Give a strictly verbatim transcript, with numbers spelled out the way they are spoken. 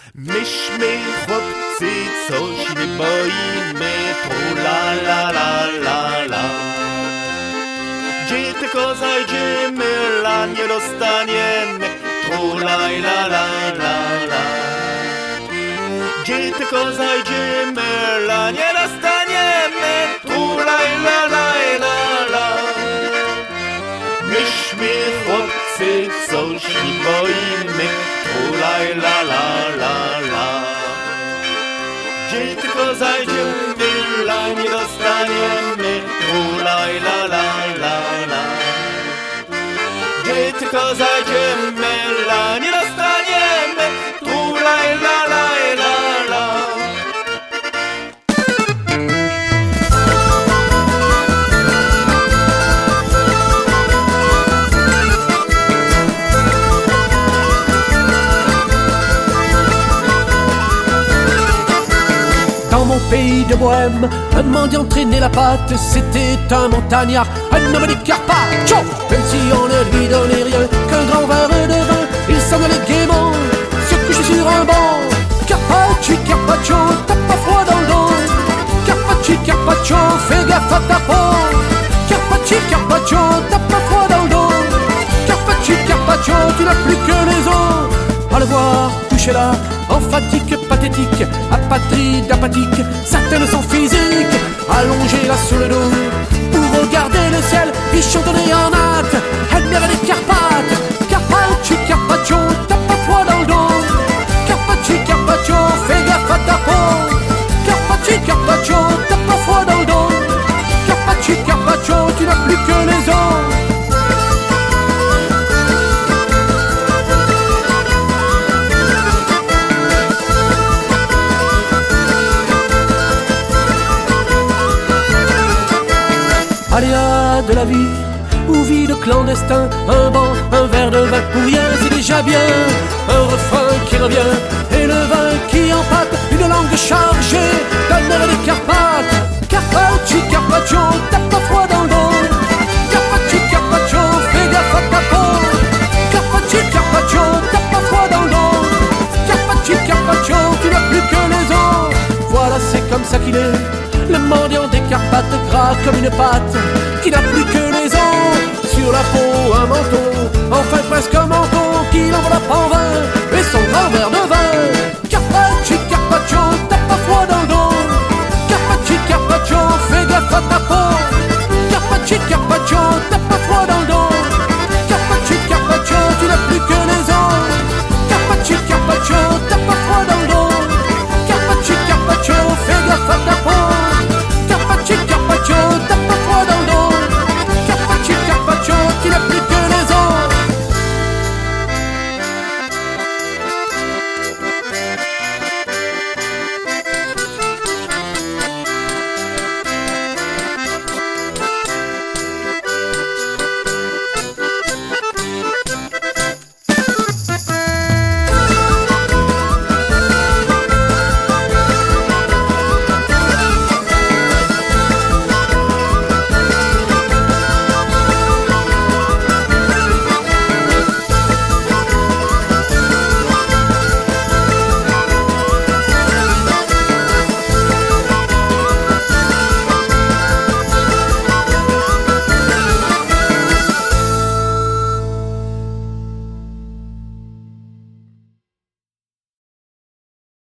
Myśmy chłopcy, coś nie boimy, tu la la la la la. Gdzie tylko zajdziemy, la nie dostaniemy, tu la la la la la. Gdzie tylko zajdziemy, la nie dostaniemy, tu la la la la la. Myśmy chłopcy, coś nie boimy, tu la la la la la. Gdzie tylko zajdziemy, la nie dostaniemy, tu la la la la la. Gdzie tylko zajdziemy, la nie dostaniemy, tu la la la la la. Dans mon pays de Bohème, un mendiant traînait la patte, c'était un montagnard, un homme des Carpaccio. Même si on ne lui donnait rien qu'un grand verre de vin, il s'en allait gaiement se coucher sur un banc. Carpaccio, Carpaccio, t'as pas froid dans le dos. Carpaccio, Carpaccio, fais gaffe à ta peau. Carpaccio, Carpaccio, t'as pas froid dans le dos. Carpaccio, Carpaccio, tu n'as plus que les os. À le voir coucher là, en fatigue pathétique, apatride, apathique, certaines sont physiques, allongées là sur le dos, pour regarder le ciel, ils chantonnent en hâte, admirer les Carpates. Carpaccio, Carpaccio, t'as pas froid dans le dos. Carpaccio, Carpaccio, fais gaffe à ta peau. Carpaccio, Carpaccio, t'as pas froid dans le dos. Carpaccio, Carpaccio, tu n'as plus que les os. Aléa de la vie, ou vie de clandestin, un banc, un verre de vin pour rien, c'est déjà bien. Un refrain qui revient, et le vin qui empâte, une langue chargée d'un air des Carpates. Carpaccio, Carpaccio, t'as pas froid dans le dos. Carpaccio, Carpaccio, fais gaffe à ta peau. Carpaccio, Carpaccio, t'as pas froid dans le dos. Carpaccio, Carpaccio, tu n'as plus que les os. Voilà, c'est comme ça qu'il est, le mendiant des Carpates, gras comme une pâte, qui n'a plus que les os. Sur la peau un menton, enfin presque un menton, qui l'enveloppe en vain.